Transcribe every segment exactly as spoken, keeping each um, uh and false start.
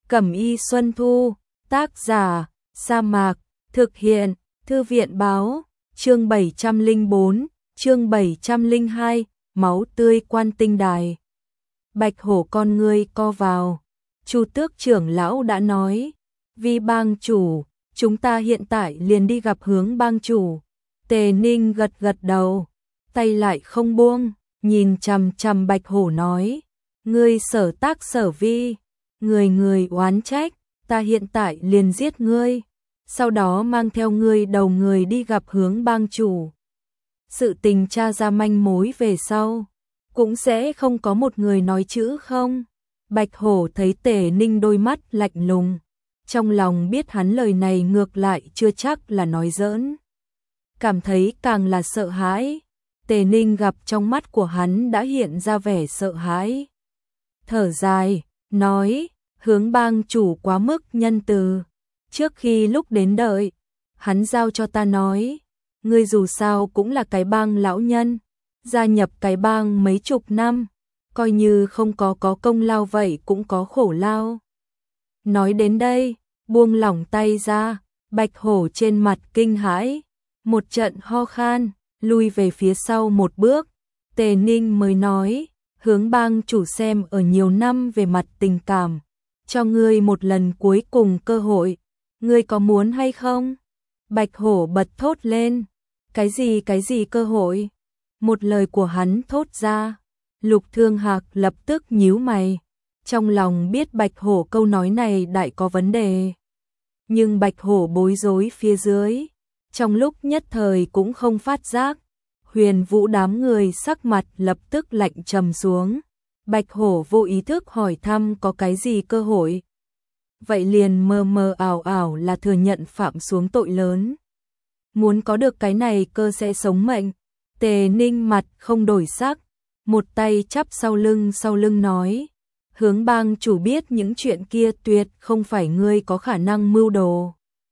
Cẩm y Xuân Thu, tác giả, Sa Mạc, thực hiện, Thư viện báo, chương bảy trăm lẻ bốn, chương bảy trăm lẻ hai, máu tươi Quan Tinh Đài. Bạch Hổ con ngươi co vào, Chu Tước trưởng lão đã nói, Vi bang chủ, chúng ta hiện tại liền đi gặp Hướng bang chủ. Tề Ninh gật gật đầu, tay lại không buông, nhìn chằm chằm Bạch Hổ nói, ngươi sở tác sở vi, người người oán trách, ta hiện tại liền giết ngươi, sau đó mang theo ngươi đầu người đi gặp Hướng bang chủ. Sự tình tra ra manh mối về sau, cũng sẽ không có một người nói chữ không. Bạch Hổ thấy Tề Ninh đôi mắt lạnh lùng, trong lòng biết hắn lời này ngược lại chưa chắc là nói giỡn. Cảm thấy càng là sợ hãi, Tề Ninh gặp trong mắt của hắn đã hiện ra vẻ sợ hãi. Thở dài, nói, Hướng bang chủ quá mức nhân từ. Trước khi lúc đến đợi, hắn giao cho ta nói, ngươi dù sao cũng là cái bang lão nhân, gia nhập cái bang mấy chục năm, coi như không có có công lao vậy cũng có khổ lao. Nói đến đây, buông lỏng tay ra, Bạch Hổ trên mặt kinh hãi, một trận ho khan, lui về phía sau một bước. Tề Ninh mới nói, Hướng bang chủ xem ở nhiều năm về mặt tình cảm, cho ngươi một lần cuối cùng cơ hội, ngươi có muốn hay không? Bạch Hổ bật thốt lên, cái gì cái gì cơ hội? Một lời của hắn thốt ra, Lục Thương Hạc lập tức nhíu mày, trong lòng biết Bạch Hổ câu nói này đại có vấn đề. Nhưng Bạch Hổ bối rối phía dưới, trong lúc nhất thời cũng không phát giác. Huyền Vũ đám người sắc mặt lập tức lạnh trầm xuống. Bạch Hổ vô ý thức hỏi thăm có cái gì cơ hội. Vậy liền mơ mơ ảo ảo là thừa nhận phạm xuống tội lớn. Muốn có được cái này cơ sẽ sống mệnh. Tề Ninh mặt không đổi sắc, một tay chắp sau lưng sau lưng nói, Hướng bang chủ biết những chuyện kia tuyệt không phải ngươi có khả năng mưu đồ.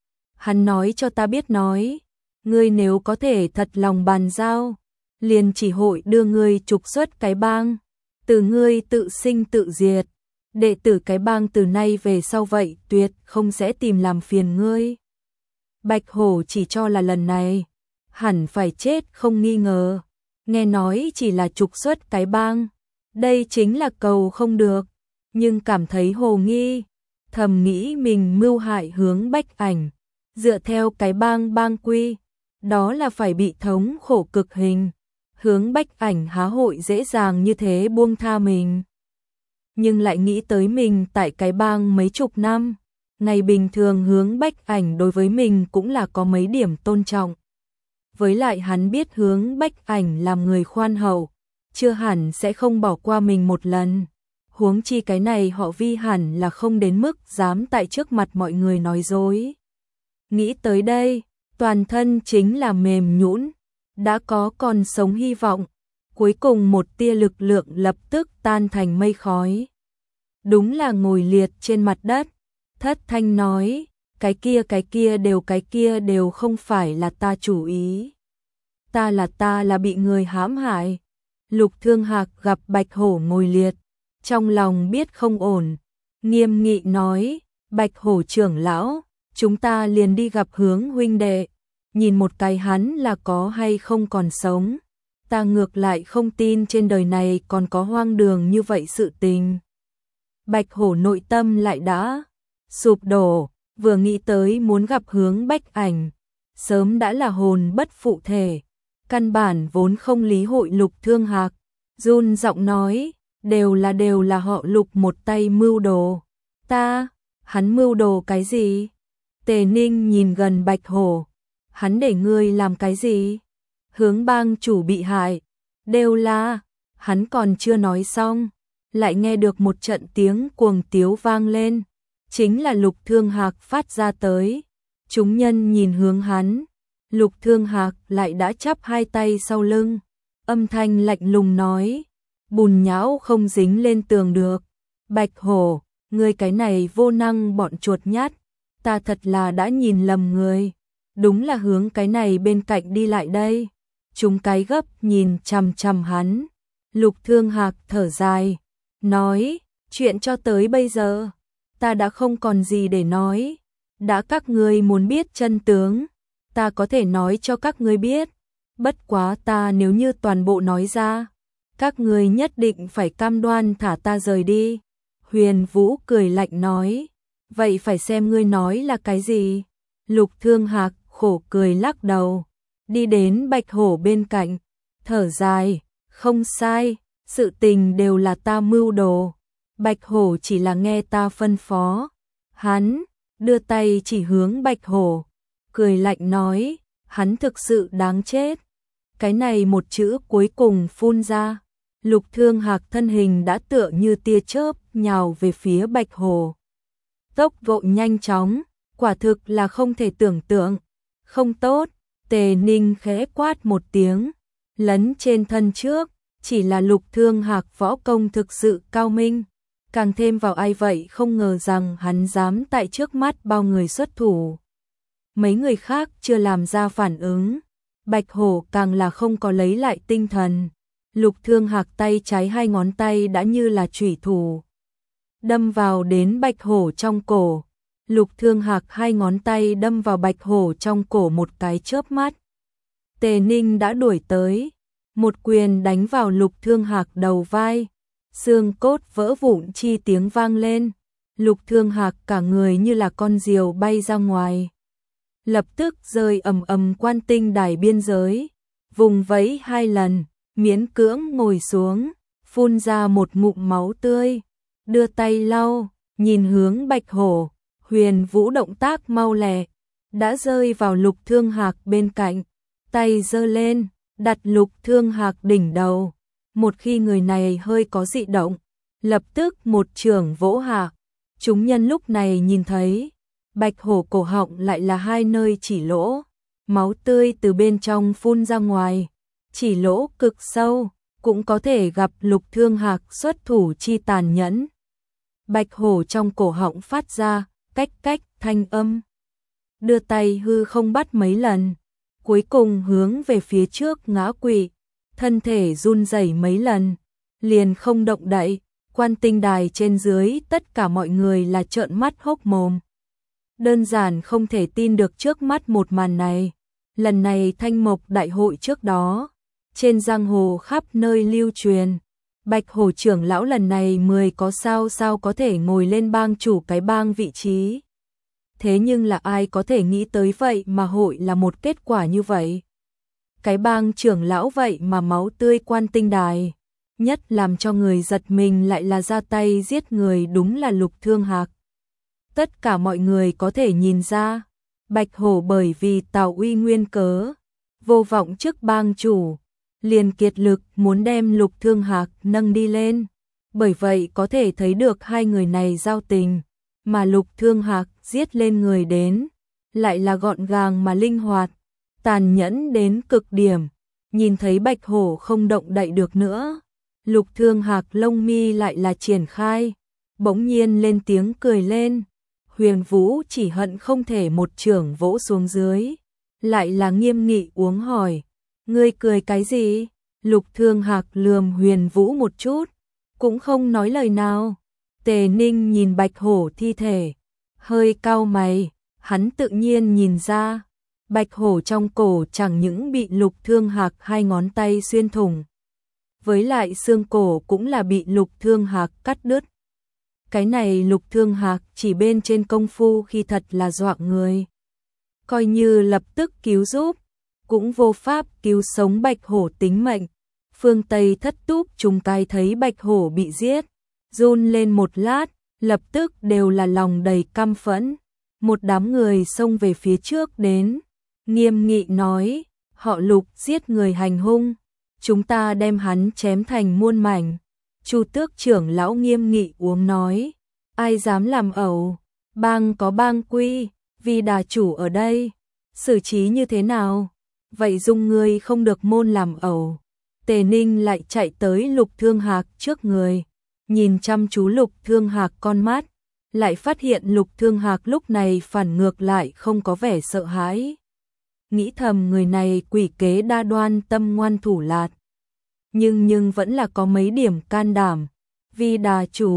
Hắn nói cho ta biết nói, ngươi nếu có thể thật lòng bàn giao, liền chỉ hội đưa ngươi trục xuất cái bang, từ ngươi tự sinh tự diệt, đệ tử cái bang từ nay về sau vậy tuyệt không sẽ tìm làm phiền ngươi. Bạch Hổ chỉ cho là lần này, hẳn phải chết không nghi ngờ, nghe nói chỉ là trục xuất cái bang, đây chính là cầu không được, nhưng cảm thấy hồ nghi, thầm nghĩ mình mưu hại Hướng Bách Ảnh, dựa theo cái bang bang quy, đó là phải bị thống khổ cực hình. Hướng Bách Ảnh há hội dễ dàng như thế buông tha mình. Nhưng lại nghĩ tới mình tại cái bang mấy chục năm, ngày bình thường Hướng Bách Ảnh đối với mình cũng là có mấy điểm tôn trọng. Với lại hắn biết Hướng Bách Ảnh làm người khoan hậu, chưa hẳn sẽ không bỏ qua mình một lần. Huống chi cái này họ Vi hẳn là không đến mức dám tại trước mặt mọi người nói dối. Nghĩ tới đây, toàn thân chính là mềm nhũn, đã có còn sống hy vọng, cuối cùng một tia lực lượng lập tức tan thành mây khói. Đúng là ngồi liệt trên mặt đất, thất thanh nói, cái kia cái kia đều cái kia đều không phải là ta chủ ý. Ta là ta là bị người hãm hại. Lục Thương Hạc gặp Bạch Hổ ngồi liệt, trong lòng biết không ổn, nghiêm nghị nói, Bạch Hổ trưởng lão, chúng ta liền đi gặp Hướng huynh đệ, nhìn một cái hắn là có hay không còn sống. Ta ngược lại không tin trên đời này còn có hoang đường như vậy sự tình. Bạch Hổ nội tâm lại đã sụp đổ, vừa nghĩ tới muốn gặp Hướng Bách Ảnh, sớm đã là hồn bất phụ thể, căn bản vốn không lý hội Lục Thương Hạc, run giọng nói, đều là đều là họ Lục một tay mưu đồ. Ta, hắn mưu đồ cái gì? Tề Ninh nhìn gần Bạch Hổ, hắn để ngươi làm cái gì? Hướng bang chủ bị hại, đều là, hắn còn chưa nói xong, lại nghe được một trận tiếng cuồng tiếu vang lên, chính là Lục Thương Hạc phát ra tới. Chúng nhân nhìn hướng hắn, Lục Thương Hạc lại đã chắp hai tay sau lưng, âm thanh lạnh lùng nói, bùn nhão không dính lên tường được. Bạch Hổ, ngươi cái này vô năng bọn chuột nhát, ta thật là đã nhìn lầm người, đúng là Hướng cái này bên cạnh đi lại đây. Chúng cái gấp nhìn chằm chằm hắn. Lục Thương Hạc thở dài, nói, chuyện cho tới bây giờ, ta đã không còn gì để nói. Đã các ngươi muốn biết chân tướng, ta có thể nói cho các ngươi biết. Bất quá ta nếu như toàn bộ nói ra, các ngươi nhất định phải cam đoan thả ta rời đi. Huyền Vũ cười lạnh nói, vậy phải xem ngươi nói là cái gì. Lục Thương Hạc khổ cười lắc đầu, đi đến Bạch Hổ bên cạnh, thở dài, không sai, sự tình đều là ta mưu đồ. Bạch Hổ chỉ là nghe ta phân phó. Hắn đưa tay chỉ hướng Bạch Hổ, cười lạnh nói, hắn thực sự đáng chết. Cái này một chữ cuối cùng phun ra, Lục Thương Hạc thân hình đã tựa như tia chớp nhào về phía Bạch Hổ. Tốc độ nhanh chóng, quả thực là không thể tưởng tượng. Không tốt, Tề Ninh khẽ quát một tiếng, lấn trên thân trước, chỉ là Lục Thương Hạc võ công thực sự cao minh. Càng thêm vào ai vậy không ngờ rằng hắn dám tại trước mắt bao người xuất thủ. Mấy người khác chưa làm ra phản ứng, Bạch Hổ càng là không có lấy lại tinh thần. Lục Thương Hạc tay trái hai ngón tay đã như là chủy thủ, đâm vào đến Bạch Hổ trong cổ. Lục Thương Hạc hai ngón tay đâm vào Bạch Hổ trong cổ một cái chớp mắt. Tề Ninh đã đuổi tới, một quyền đánh vào Lục Thương Hạc đầu vai, xương cốt vỡ vụn chi tiếng vang lên. Lục Thương Hạc cả người như là con diều bay ra ngoài, lập tức rơi ầm ầm quan tinh đài biên giới, vùng vẫy hai lần, miễn cưỡng ngồi xuống, phun ra một ngụm máu tươi, đưa tay lau, nhìn hướng Bạch Hổ. Huyền Vũ động tác mau lẹ, đã rơi vào Lục Thương Hạc bên cạnh, tay giơ lên, đặt Lục Thương Hạc đỉnh đầu. Một khi người này hơi có dị động, lập tức một chưởng vỗ hạ. Chúng nhân lúc này nhìn thấy, Bạch Hổ cổ họng lại là hai nơi chỉ lỗ, máu tươi từ bên trong phun ra ngoài, chỉ lỗ cực sâu, cũng có thể gặp Lục Thương Hạc xuất thủ chi tàn nhẫn. Bạch Hổ trong cổ họng phát ra cách cách thanh âm, đưa tay hư không bắt mấy lần, cuối cùng hướng về phía trước ngã quỵ, thân thể run rẩy mấy lần, liền không động đậy. Quan tinh đài trên dưới tất cả mọi người là trợn mắt hốc mồm, đơn giản không thể tin được trước mắt một màn này. Lần này Thanh Mộc đại hội trước đó, trên giang hồ khắp nơi lưu truyền, Bạch Hổ trưởng lão lần này mười có sao sao có thể ngồi lên bang chủ cái bang vị trí. Thế nhưng là ai có thể nghĩ tới vậy mà hội là một kết quả như vậy. Cái bang trưởng lão vậy mà máu tươi quan tinh đài. Nhất làm cho người giật mình lại là ra tay giết người đúng là Lục Thương Hạc. Tất cả mọi người có thể nhìn ra, Bạch Hổ bởi vì tạo uy nguyên cớ, vô vọng trước bang chủ, liền kiệt lực muốn đem Lục Thương Hạc nâng đi lên. Bởi vậy có thể thấy được hai người này giao tình, mà Lục Thương Hạc giết lên người đến, lại là gọn gàng mà linh hoạt, tàn nhẫn đến cực điểm. Nhìn thấy Bạch Hổ không động đậy được nữa, Lục Thương Hạc lông mi lại là triển khai, bỗng nhiên lên tiếng cười lên. Huyền Vũ chỉ hận không thể một chưởng vỗ xuống dưới, lại là nghiêm nghị uống hỏi, ngươi cười cái gì? Lục Thương Hạc lườm Huyền Vũ một chút, cũng không nói lời nào. Tề Ninh nhìn Bạch Hổ thi thể, hơi cau mày, hắn tự nhiên nhìn ra, Bạch Hổ trong cổ chẳng những bị Lục Thương Hạc hai ngón tay xuyên thủng, với lại xương cổ cũng là bị Lục Thương Hạc cắt đứt. Cái này Lục Thương Hạc chỉ bên trên công phu khi thật là dọa người. Coi như lập tức cứu giúp, cũng vô pháp cứu sống Bạch Hổ tính mệnh. Phương Tây thất túc chúng cái thấy Bạch Hổ bị giết, run lên một lát, lập tức đều là lòng đầy căm phẫn. Một đám người xông về phía trước đến, nghiêm nghị nói, họ Lục giết người hành hung, chúng ta đem hắn chém thành muôn mảnh. Chu Tước trưởng lão nghiêm nghị uống nói, ai dám làm ẩu, bang có bang quy, vì đà chủ ở đây, xử trí như thế nào? Vậy dung ngươi không được môn làm ẩu. Tề Ninh lại chạy tới Lục Thương Hạc trước người, nhìn chăm chú Lục Thương Hạc con mắt, lại phát hiện Lục Thương Hạc lúc này phản ngược lại không có vẻ sợ hãi. Nghĩ thầm người này quỷ kế đa đoan tâm ngoan thủ lạt, nhưng nhưng vẫn là có mấy điểm can đảm. Vì đà chủ,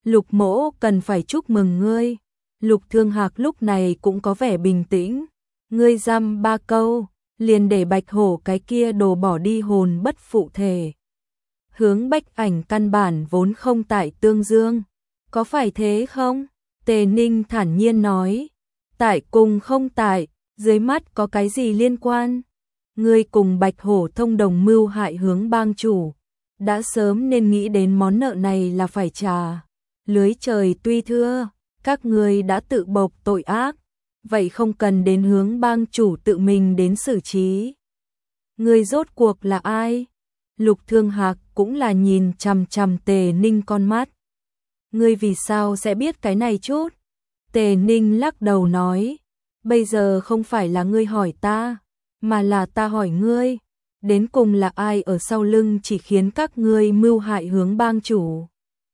Lục mỗ cần phải chúc mừng ngươi. Lục Thương Hạc lúc này cũng có vẻ bình tĩnh. Ngươi dăm ba câu, liền để Bạch Hổ cái kia đồ bỏ đi hồn bất phụ thể. Hướng Bách Ảnh căn bản vốn không tại Tương Dương. Có phải thế không? Tề Ninh thản nhiên nói. Tại cùng không tại, dưới mắt có cái gì liên quan? Ngươi cùng Bạch Hổ thông đồng mưu hại Hướng bang chủ. Đã sớm nên nghĩ đến món nợ này là phải trả. Lưới trời tuy thưa, các ngươi đã tự bộc tội ác. Vậy không cần đến Hướng bang chủ tự mình đến xử trí. Ngươi rốt cuộc là ai? Lục Thương Hạc cũng là nhìn chằm chằm Tề Ninh con mắt. Ngươi vì sao sẽ biết cái này chút? Tề Ninh lắc đầu nói. Bây giờ không phải là ngươi hỏi ta, mà là ta hỏi ngươi. Đến cùng là ai ở sau lưng chỉ khiến các ngươi mưu hại Hướng bang chủ?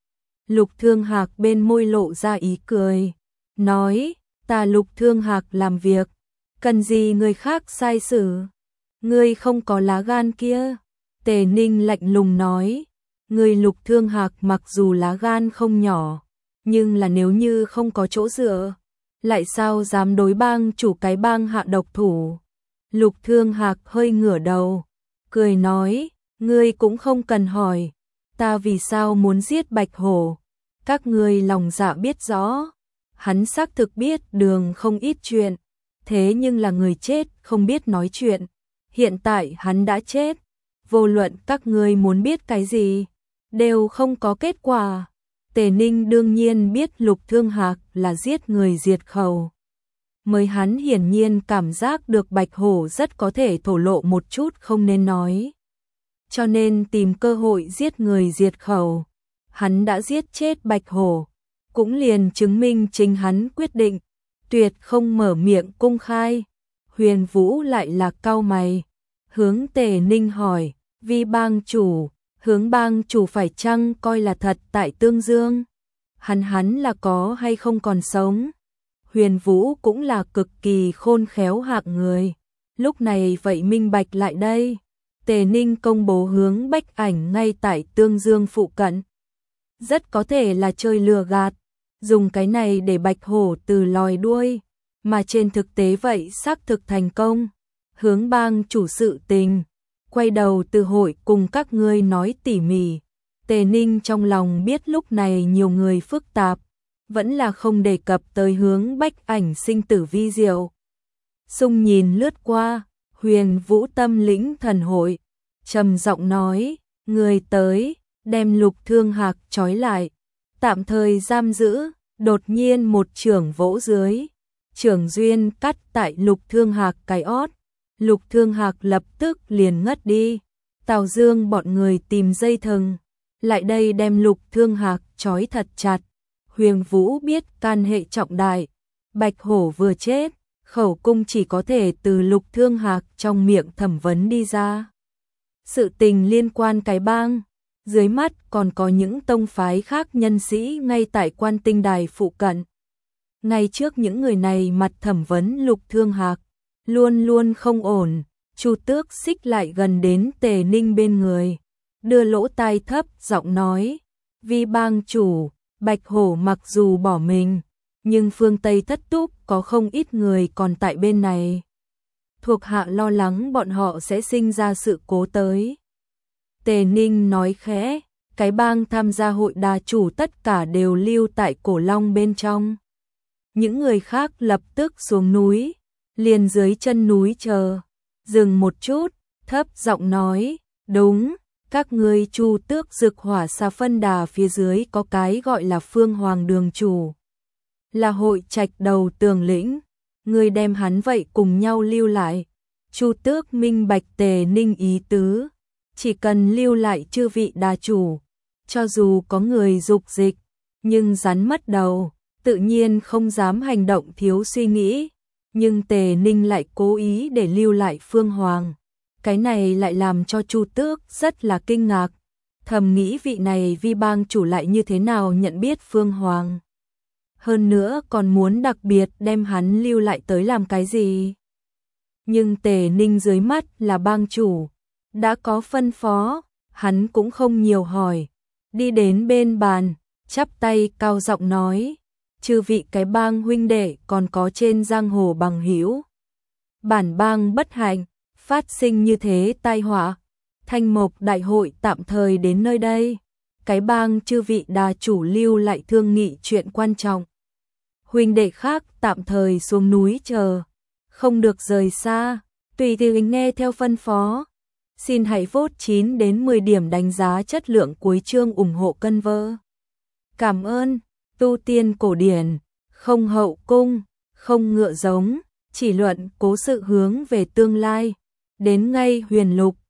Lục Thương Hạc bên môi lộ ra ý cười. Nói, ta Lục Thương Hạc làm việc. Cần gì người khác sai xử? Ngươi không có lá gan kia. Tề Ninh lạnh lùng nói. Ngươi Lục Thương Hạc mặc dù lá gan không nhỏ, nhưng là nếu như không có chỗ dựa, lại sao dám đối bang chủ cái bang hạ độc thủ? Lục Thương Hạc hơi ngửa đầu, cười nói, ngươi cũng không cần hỏi, ta vì sao muốn giết Bạch Hổ, các ngươi lòng dạ biết rõ, hắn xác thực biết đường không ít chuyện, thế nhưng là người chết không biết nói chuyện, hiện tại hắn đã chết, vô luận các ngươi muốn biết cái gì, đều không có kết quả. Tề Ninh đương nhiên biết Lục Thương Hạc là giết người diệt khẩu. Mới hắn hiển nhiên cảm giác được Bạch Hổ rất có thể thổ lộ một chút không nên nói. Cho nên tìm cơ hội giết người diệt khẩu. Hắn đã giết chết Bạch Hổ. Cũng liền chứng minh chính hắn quyết định. Tuyệt không mở miệng công khai. Huyền Vũ lại là cau mày. Hướng Tề Ninh hỏi. Vi bang chủ. Hướng bang chủ phải chăng coi là thật tại Tương Dương? Hắn hắn là có hay không còn sống? Huyền Vũ cũng là cực kỳ khôn khéo hạng người. Lúc này vậy minh bạch lại đây. Tề Ninh công bố Hướng Bách Ảnh ngay tại Tương Dương phụ cận. Rất có thể là chơi lừa gạt. Dùng cái này để Bạch Hổ từ lòi đuôi. Mà trên thực tế vậy xác thực thành công. Hướng bang chủ sự tình. Quay đầu từ hội cùng các ngươi nói tỉ mỉ. Tề Ninh trong lòng biết lúc này nhiều người phức tạp. Vẫn là không đề cập tới Hướng Bách Ảnh sinh tử vi diệu. Xung nhìn lướt qua, Huyền Vũ tâm lĩnh thần hội, trầm giọng nói, người tới, đem Lục Thương Hạc trói lại, tạm thời giam giữ, đột nhiên một chưởng vỗ dưới, chưởng duyên cắt tại Lục Thương Hạc cái ót, Lục Thương Hạc lập tức liền ngất đi, Tào Dương bọn người tìm dây thừng, lại đây đem Lục Thương Hạc trói thật chặt. Huyền Vũ biết can hệ trọng đại, Bạch Hổ vừa chết, khẩu cung chỉ có thể từ Lục Thương Hạc trong miệng thẩm vấn đi ra. Sự tình liên quan cái bang, dưới mắt còn có những tông phái khác nhân sĩ ngay tại Quan Tinh Đài phụ cận. Ngay trước những người này mặt thẩm vấn Lục Thương Hạc, luôn luôn không ổn, Chu Tước xích lại gần đến Tề Ninh bên người, đưa lỗ tai thấp giọng nói, Vi bang chủ, Bạch Hổ mặc dù bỏ mình, nhưng phương Tây Thất Túc có không ít người còn tại bên này. Thuộc hạ lo lắng bọn họ sẽ sinh ra sự cố tới. Tề Ninh nói khẽ, cái bang tham gia hội đà chủ tất cả đều lưu tại Cổ Long bên trong. Những người khác lập tức xuống núi, liền dưới chân núi chờ. Dừng một chút, thấp giọng nói, đúng. Các ngươi Chu Tước Dực Hỏa Xà Phân Đà phía dưới có cái gọi là Phương Hoàng Đường chủ. Là hội trạch đầu tường lĩnh. Ngươi đem hắn vậy cùng nhau lưu lại. Chu Tước minh bạch Tề Ninh ý tứ. Chỉ cần lưu lại chư vị đà chủ. Cho dù có người dục dịch. Nhưng rắn mất đầu. Tự nhiên không dám hành động thiếu suy nghĩ. Nhưng Tề Ninh lại cố ý để lưu lại Phương Hoàng. Cái này lại làm cho Chu Tước rất là kinh ngạc, thầm nghĩ vị này Vi bang chủ lại như thế nào nhận biết Phương Hoàng. Hơn nữa còn muốn đặc biệt đem hắn lưu lại tới làm cái gì. Nhưng Tề Ninh dưới mắt là bang chủ, đã có phân phó, hắn cũng không nhiều hỏi, đi đến bên bàn, chắp tay cao giọng nói, chư vị cái bang huynh đệ còn có trên giang hồ bằng hữu. Bản bang bất hạnh, phát sinh như thế tai họa, Thanh Mộc đại hội tạm thời đến nơi đây. Cái bang chư vị đà chủ lưu lại thương nghị chuyện quan trọng. Huynh đệ khác tạm thời xuống núi chờ, không được rời xa, tùy thì nghe theo phân phó. Xin hãy vote chín đến mười điểm đánh giá chất lượng cuối chương ủng hộ cân vơ. Cảm ơn, tu tiên cổ điển, không hậu cung, không ngựa giống, chỉ luận cố sự hướng về tương lai. Đến ngay huyền lục.